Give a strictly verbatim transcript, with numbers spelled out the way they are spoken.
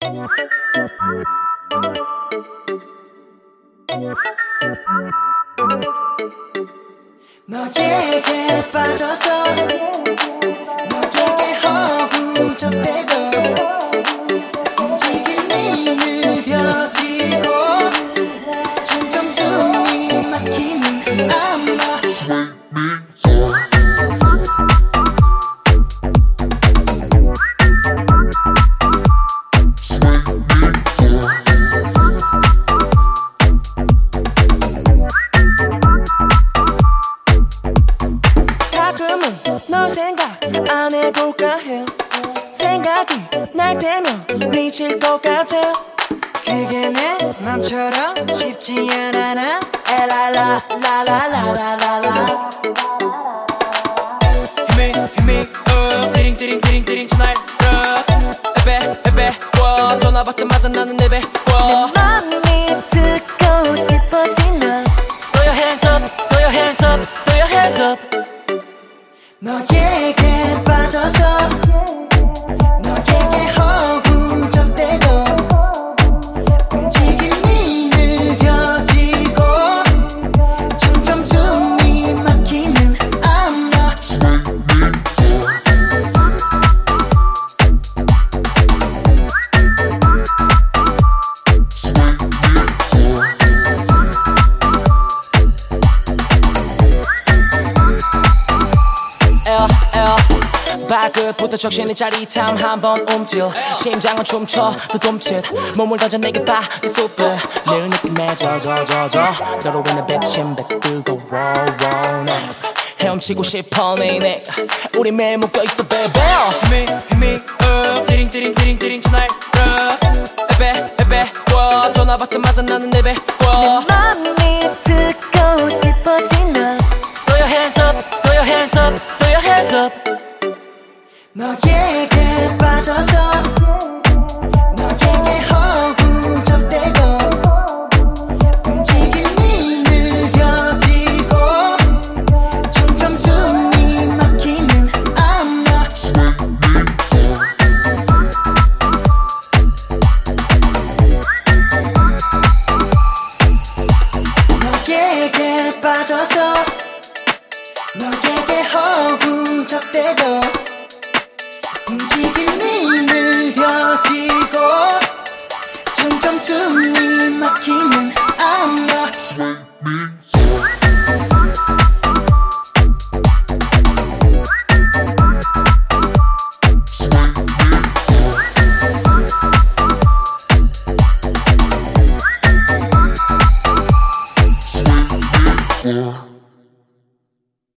너에게 빠져서 너에게 허구적대고 움직임이 느려지고 점점 숨이 막히는 아마 널 생각 안 해볼까 해. 생각이 날 때면 미칠 것 같아. 그게 내 맘처럼 쉽지 않아 나. 엘랄라 라라라라라라. 힘이 힘이 up 띠링 띠링 띠링 띠링 tonight up 에베 에베 워 전화 받자마자 나는 내 배 워 내 맘이 듣고 싶어지면 Throw your hands up throw your hands up throw your hands up 너에게 빠져서 너에게 허구적대고 움직임이 느려지고 점점 숨이 막히는 아마 발끝부터 적신의 짜릿함 한번 움찔 심장은 춤춰 또 둠칫 몸을 던져 내게 빠진 super 늘 느낌에 젖어젖어 너로 인해 배침배 뜨거워 헤엄치고 싶어 내내 우리 매일 묶여있어 baby 힘이 힘이 up 띠링 띠링 띠링 띠링 tonight up 에베 에베 워 전화 받자마자 나는 내 배 워 내 맘이 듣고 싶어지면 Throw your hands up throw your hands up throw your hands up 너에게 빠져서 너에게 허구적대고 움직임이 느려지고 점점 숨이 막히는 아마 너에게 빠져서 너에게 허구적대고 움직임이 느려지고 점점 숨이 막히는 아마 Yeah.